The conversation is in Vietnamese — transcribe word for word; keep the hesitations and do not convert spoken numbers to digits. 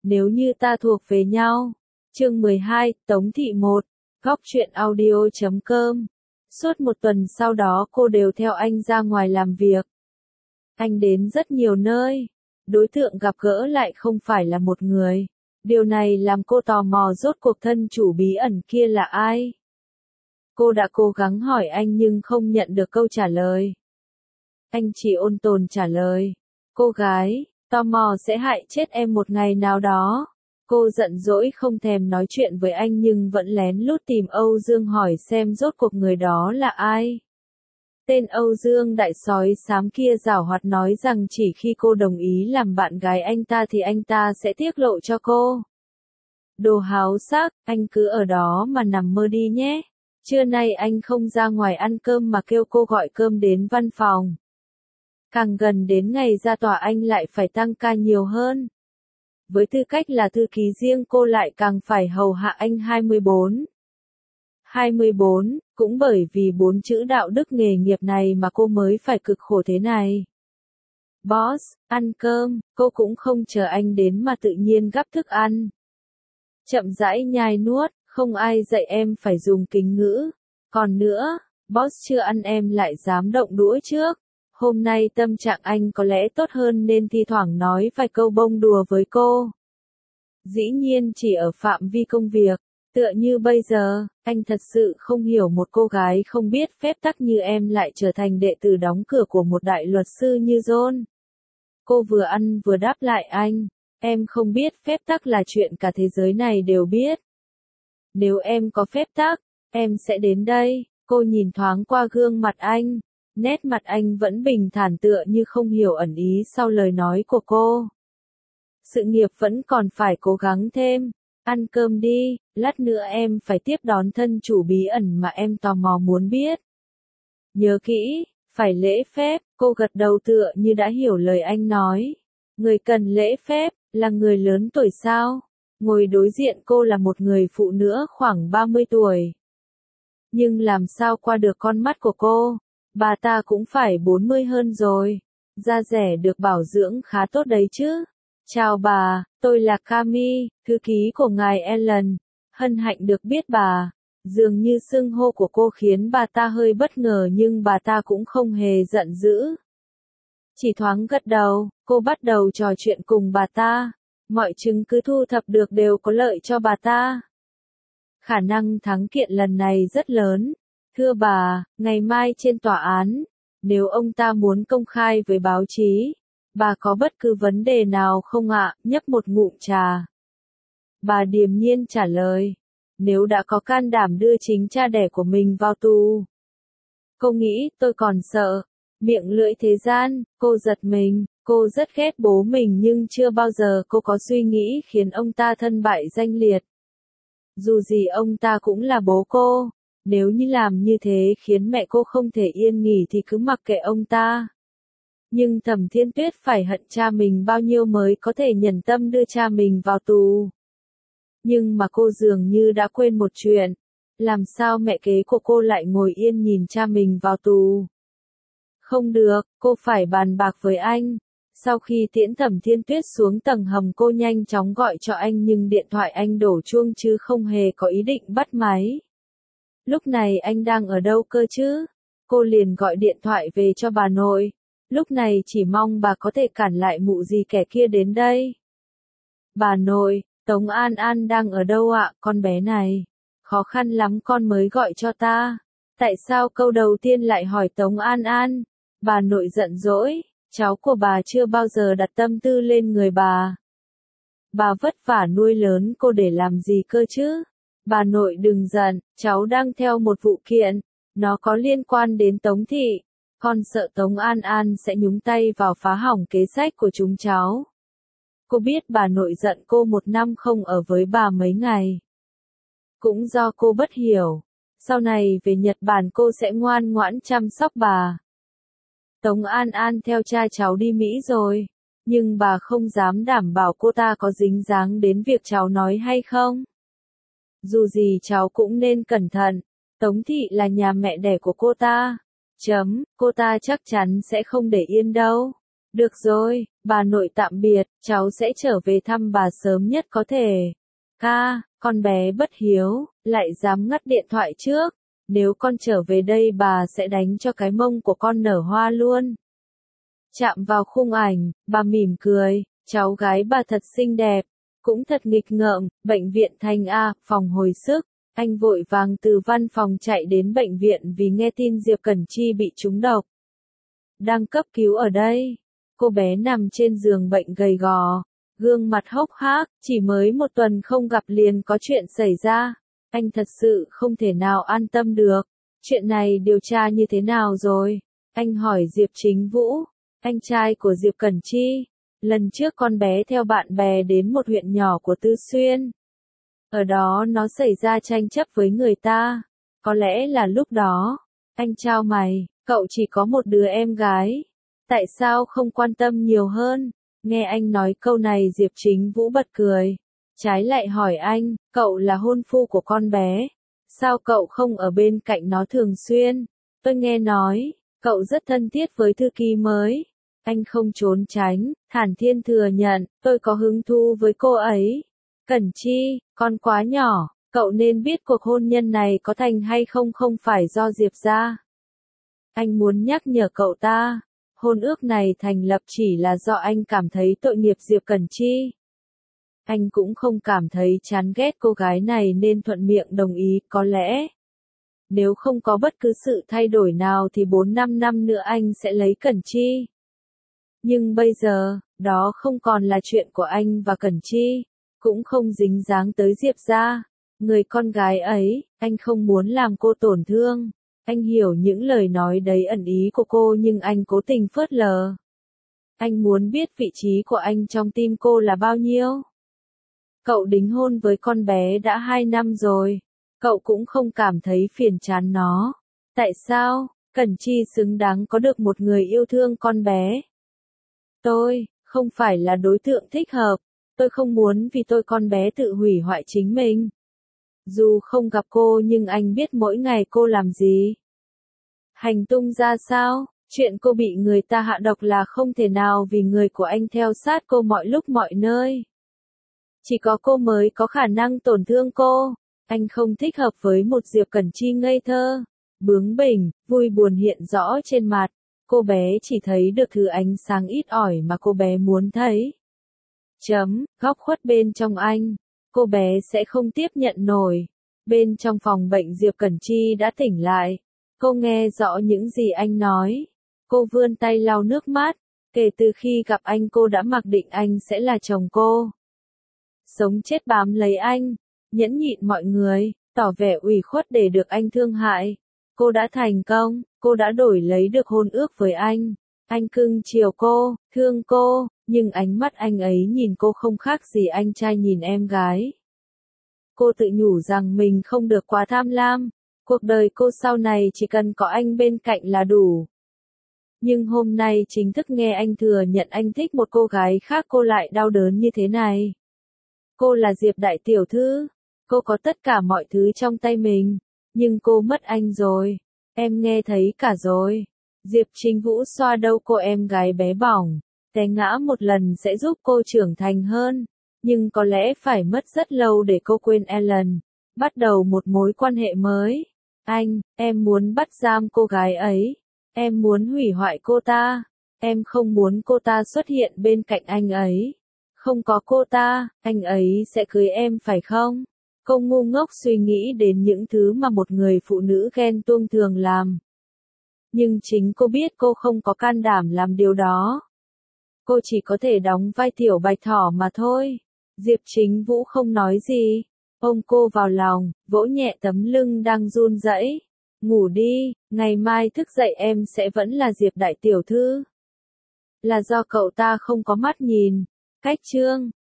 Nếu như ta thuộc về nhau. Chương mười hai, Tống Thị một, góc truyện audio chấm com. Suốt một tuần sau đó cô đều theo anh ra ngoài làm việc. Anh đến rất nhiều nơi. Đối tượng gặp gỡ lại không phải là một người. Điều này làm cô tò mò rốt cuộc thân chủ bí ẩn kia là ai. Cô đã cố gắng hỏi anh nhưng không nhận được câu trả lời. Anh chỉ ôn tồn trả lời. Cô gái, tò mò sẽ hại chết em một ngày nào đó. Cô giận dỗi không thèm nói chuyện với anh nhưng vẫn lén lút tìm Âu Dương hỏi xem rốt cuộc người đó là ai. Tên Âu Dương đại sói xám kia giảo hoạt nói rằng chỉ khi cô đồng ý làm bạn gái anh ta thì anh ta sẽ tiết lộ cho cô. Đồ háo sắc, anh cứ ở đó mà nằm mơ đi nhé. Trưa nay anh không ra ngoài ăn cơm mà kêu cô gọi cơm đến văn phòng. Càng gần đến ngày ra tòa anh lại phải tăng ca nhiều hơn. Với tư cách là thư ký riêng cô lại càng phải hầu hạ anh hai mươi bốn. hai mươi bốn, cũng bởi vì bốn chữ đạo đức nghề nghiệp này mà cô mới phải cực khổ thế này. Boss, ăn cơm, cô cũng không chờ anh đến mà tự nhiên gắp thức ăn. Chậm rãi nhai nuốt, không ai dạy em phải dùng kính ngữ. Còn nữa, boss chưa ăn em lại dám động đũa trước. Hôm nay tâm trạng anh có lẽ tốt hơn nên thi thoảng nói vài câu bông đùa với cô. Dĩ nhiên chỉ ở phạm vi công việc, tựa như bây giờ, anh thật sự không hiểu một cô gái không biết phép tắc như em lại trở thành đệ tử đóng cửa của một đại luật sư như John. Cô vừa ăn vừa đáp lại anh, em không biết phép tắc là chuyện cả thế giới này đều biết. Nếu em có phép tắc, em sẽ đến đây. Cô nhìn thoáng qua gương mặt anh. Nét mặt anh vẫn bình thản tựa như không hiểu ẩn ý sau lời nói của cô. Sự nghiệp vẫn còn phải cố gắng thêm. Ăn cơm đi, lát nữa em phải tiếp đón thân chủ bí ẩn mà em tò mò muốn biết. Nhớ kỹ, phải lễ phép, cô gật đầu tựa như đã hiểu lời anh nói. Người cần lễ phép, là người lớn tuổi sao? Ngồi đối diện cô là một người phụ nữ khoảng ba mươi tuổi. Nhưng làm sao qua được con mắt của cô? Bà ta cũng phải bốn mươi hơn rồi. Da rẻ được bảo dưỡng khá tốt đấy chứ. Chào bà, tôi là Cami, thư ký của ngài Ellen. Hân hạnh được biết bà. Dường như xưng hô của cô khiến bà ta hơi bất ngờ nhưng bà ta cũng không hề giận dữ. Chỉ thoáng gật đầu, cô bắt đầu trò chuyện cùng bà ta. Mọi chứng cứ thu thập được đều có lợi cho bà ta. Khả năng thắng kiện lần này rất lớn. Thưa bà, ngày mai trên tòa án, nếu ông ta muốn công khai với báo chí, bà có bất cứ vấn đề nào không ạ? Nhấp một ngụm trà. Bà điềm nhiên trả lời, nếu đã có can đảm đưa chính cha đẻ của mình vào tù. Cô nghĩ tôi còn sợ, miệng lưỡi thế gian, cô giật mình, cô rất ghét bố mình nhưng chưa bao giờ cô có suy nghĩ khiến ông ta thân bại danh liệt. Dù gì ông ta cũng là bố cô. Nếu như làm như thế khiến mẹ cô không thể yên nghỉ thì cứ mặc kệ ông ta. Nhưng Thẩm Thiên Tuyết phải hận cha mình bao nhiêu mới có thể nhẫn tâm đưa cha mình vào tù. Nhưng mà cô dường như đã quên một chuyện. Làm sao mẹ kế của cô lại ngồi yên nhìn cha mình vào tù? Không được, cô phải bàn bạc với anh. Sau khi tiễn Thẩm Thiên Tuyết xuống tầng hầm cô nhanh chóng gọi cho anh nhưng điện thoại anh đổ chuông chứ không hề có ý định bắt máy. Lúc này anh đang ở đâu cơ chứ? Cô liền gọi điện thoại về cho bà nội. Lúc này chỉ mong bà có thể cản lại mụ gì kẻ kia đến đây. Bà nội, Tống An An đang ở đâu ạ, con bé này? Khó khăn lắm con mới gọi cho ta. Tại sao câu đầu tiên lại hỏi Tống An An? Bà nội giận dỗi, cháu của bà chưa bao giờ đặt tâm tư lên người bà. Bà vất vả nuôi lớn cô để làm gì cơ chứ? Bà nội đừng giận, cháu đang theo một vụ kiện, nó có liên quan đến Tống Thị. Con sợ Tống An An sẽ nhúng tay vào phá hỏng kế sách của chúng cháu. Cô biết bà nội giận cô một năm không ở với bà mấy ngày. Cũng do cô bất hiểu. Sau này về Nhật Bản cô sẽ ngoan ngoãn chăm sóc bà. Tống An An theo cha cháu đi Mỹ rồi. Nhưng bà không dám đảm bảo cô ta có dính dáng đến việc cháu nói hay không. Dù gì cháu cũng nên cẩn thận. Tống Thị là nhà mẹ đẻ của cô ta. Chấm, cô ta chắc chắn sẽ không để yên đâu. Được rồi, bà nội tạm biệt, cháu sẽ trở về thăm bà sớm nhất có thể. Ca, con bé bất hiếu, lại dám ngắt điện thoại trước. Nếu con trở về đây bà sẽ đánh cho cái mông của con nở hoa luôn. Chạm vào khung ảnh, bà mỉm cười, cháu gái bà thật xinh đẹp, cũng thật nghịch ngợm, bệnh viện Thành A, phòng hồi sức. Anh vội vàng từ văn phòng chạy đến bệnh viện vì nghe tin Diệp Cẩn Chi bị trúng độc. Đang cấp cứu ở đây. Cô bé nằm trên giường bệnh gầy gò, gương mặt hốc hác, chỉ mới một tuần không gặp liền có chuyện xảy ra. Anh thật sự không thể nào an tâm được. Chuyện này điều tra như thế nào rồi? Anh hỏi Diệp Chính Vũ, anh trai của Diệp Cẩn Chi. Lần trước con bé theo bạn bè đến một huyện nhỏ của Tư Xuyên. Ở đó nó xảy ra tranh chấp với người ta. Có lẽ là lúc đó. Anh chào mày, cậu chỉ có một đứa em gái. Tại sao không quan tâm nhiều hơn? Nghe anh nói câu này Diệp Chính Vũ bật cười. Trái lại hỏi anh, cậu là hôn phu của con bé. Sao cậu không ở bên cạnh nó thường xuyên? Tôi nghe nói, cậu rất thân thiết với thư ký mới. Anh không trốn tránh, thản nhiên thừa nhận, tôi có hứng thú với cô ấy. Cẩn Chi, con quá nhỏ, cậu nên biết cuộc hôn nhân này có thành hay không không phải do Diệp ra. Anh muốn nhắc nhở cậu ta, hôn ước này thành lập chỉ là do anh cảm thấy tội nghiệp Diệp Cẩn Chi. Anh cũng không cảm thấy chán ghét cô gái này nên thuận miệng đồng ý, có lẽ. Nếu không có bất cứ sự thay đổi nào thì bốn năm năm nữa anh sẽ lấy Cẩn Chi. Nhưng bây giờ, đó không còn là chuyện của anh và Cẩn Chi, cũng không dính dáng tới Diệp ra. Người con gái ấy, anh không muốn làm cô tổn thương. Anh hiểu những lời nói đấy ẩn ý của cô nhưng anh cố tình phớt lờ. Anh muốn biết vị trí của anh trong tim cô là bao nhiêu. Cậu đính hôn với con bé đã hai năm rồi. Cậu cũng không cảm thấy phiền chán nó. Tại sao? Cẩn Chi xứng đáng có được một người yêu thương con bé. Tôi, không phải là đối tượng thích hợp. Tôi không muốn vì tôi con bé tự hủy hoại chính mình. Dù không gặp cô nhưng anh biết mỗi ngày cô làm gì. Hành tung ra sao? Chuyện cô bị người ta hạ độc là không thể nào vì người của anh theo sát cô mọi lúc mọi nơi. Chỉ có cô mới có khả năng tổn thương cô. Anh không thích hợp với một Diệp Cẩn Chi ngây thơ, bướng bỉnh, vui buồn hiện rõ trên mặt. Cô bé chỉ thấy được thứ ánh sáng ít ỏi mà cô bé muốn thấy. Chấm, góc khuất bên trong anh. Cô bé sẽ không tiếp nhận nổi. Bên trong phòng bệnh Diệp Cẩn Chi đã tỉnh lại. Cô nghe rõ những gì anh nói. Cô vươn tay lau nước mắt. Kể từ khi gặp anh cô đã mặc định anh sẽ là chồng cô. Sống chết bám lấy anh. Nhẫn nhịn mọi người, tỏ vẻ ủy khuất để được anh thương hại. Cô đã thành công, cô đã đổi lấy được hôn ước với anh. Anh cưng chiều cô, thương cô, nhưng ánh mắt anh ấy nhìn cô không khác gì anh trai nhìn em gái. Cô tự nhủ rằng mình không được quá tham lam. Cuộc đời cô sau này chỉ cần có anh bên cạnh là đủ. Nhưng hôm nay chính thức nghe anh thừa nhận anh thích một cô gái khác cô lại đau đớn như thế này. Cô là Diệp đại tiểu thư. Cô có tất cả mọi thứ trong tay mình. Nhưng cô mất anh rồi. Em nghe thấy cả rồi. Diệp Chính Vũ xoa đầu cô em gái bé bỏng. Té ngã một lần sẽ giúp cô trưởng thành hơn. Nhưng có lẽ phải mất rất lâu để cô quên Ellen. Bắt đầu một mối quan hệ mới. Anh, em muốn bắt giam cô gái ấy. Em muốn hủy hoại cô ta. Em không muốn cô ta xuất hiện bên cạnh anh ấy. Không có cô ta, anh ấy sẽ cưới em phải không? Cô ngu ngốc suy nghĩ đến những thứ mà một người phụ nữ ghen tuông thường làm. Nhưng chính cô biết cô không có can đảm làm điều đó. Cô chỉ có thể đóng vai tiểu bạch thỏ mà thôi. Diệp Chính Vũ không nói gì. Ôm cô vào lòng, vỗ nhẹ tấm lưng đang run rẩy. Ngủ đi, ngày mai thức dậy em sẽ vẫn là Diệp đại tiểu thư. Là do cậu ta không có mắt nhìn. Cách chương